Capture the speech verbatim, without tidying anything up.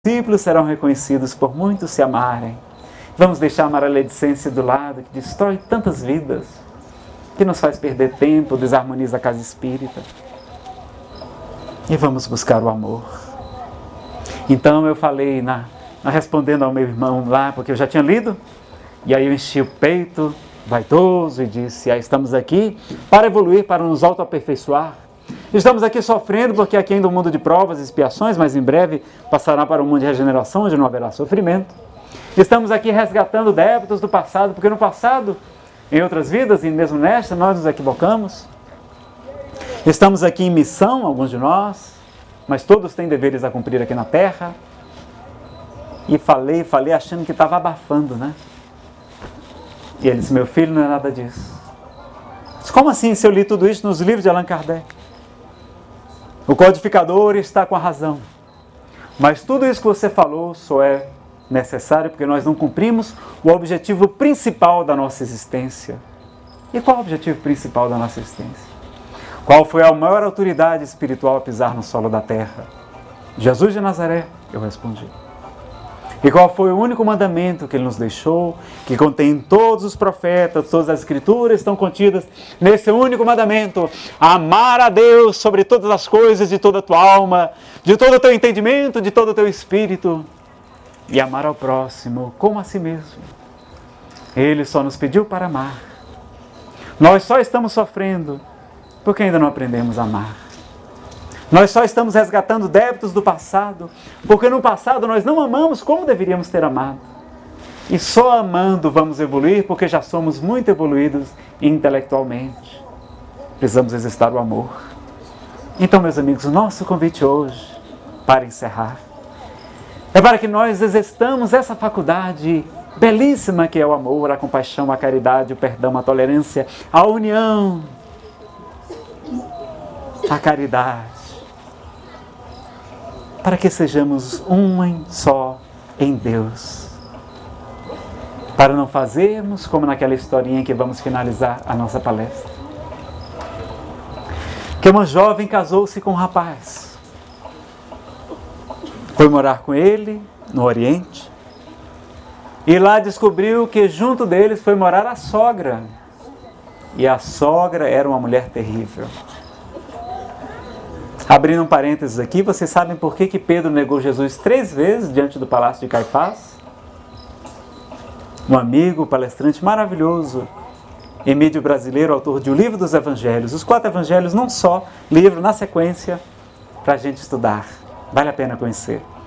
discípulos serão reconhecidos por muitos se amarem. Vamos deixar a maledicência do lado, que destrói tantas vidas, que nos faz perder tempo, desarmoniza a casa espírita. E vamos buscar o amor. Então eu falei, na, na, respondendo ao meu irmão lá, porque eu já tinha lido, e aí eu enchi o peito, vaidoso, e disse, ah, estamos aqui para evoluir, para nos autoaperfeiçoar. Estamos aqui sofrendo porque aqui ainda um mundo de provas e expiações, mas em breve passará para um mundo de regeneração, onde não haverá sofrimento. Estamos aqui resgatando débitos do passado, porque no passado, em outras vidas, e mesmo nesta, nós nos equivocamos. Estamos aqui em missão, alguns de nós, mas todos têm deveres a cumprir aqui na Terra. E falei, falei achando que estava abafando, né? E ele disse, meu filho, não é nada disso. Disse, como assim, se eu li tudo isso nos livros de Allan Kardec? O codificador está com a razão. Mas tudo isso que você falou só é necessário porque nós não cumprimos o objetivo principal da nossa existência. E qual é o objetivo principal da nossa existência? Qual foi a maior autoridade espiritual a pisar no solo da terra? Jesus de Nazaré, eu respondi. E qual foi o único mandamento que ele nos deixou, que contém todos os profetas, todas as escrituras estão contidas nesse único mandamento: amar a Deus sobre todas as coisas, de toda a tua alma, de todo o teu entendimento, de todo o teu espírito, e amar ao próximo como a si mesmo. Ele só nos pediu para amar. Nós só estamos sofrendo porque ainda não aprendemos a amar. Nós só estamos resgatando débitos do passado, porque no passado nós não amamos como deveríamos ter amado. E só amando vamos evoluir, porque já somos muito evoluídos intelectualmente. Precisamos exercitar o amor. Então, meus amigos, o nosso convite hoje, para encerrar, é para que nós exercitamos essa faculdade belíssima que é o amor, a compaixão, a caridade, o perdão, a tolerância, a união, a caridade. Para que sejamos um só em Deus. Para não fazermos como naquela historinha que vamos finalizar a nossa palestra. Que uma jovem casou-se com um rapaz. Foi morar com ele no Oriente. E lá descobriu que junto deles foi morar a sogra. E a sogra era uma mulher terrível. Abrindo um parênteses aqui, vocês sabem por que, que Pedro negou Jesus três vezes diante do palácio de Caifás? Um amigo, palestrante maravilhoso, Emídio Brasileiro, autor de O Livro dos Evangelhos. Os quatro evangelhos, não só, livro na sequência, para a gente estudar. Vale a pena conhecer.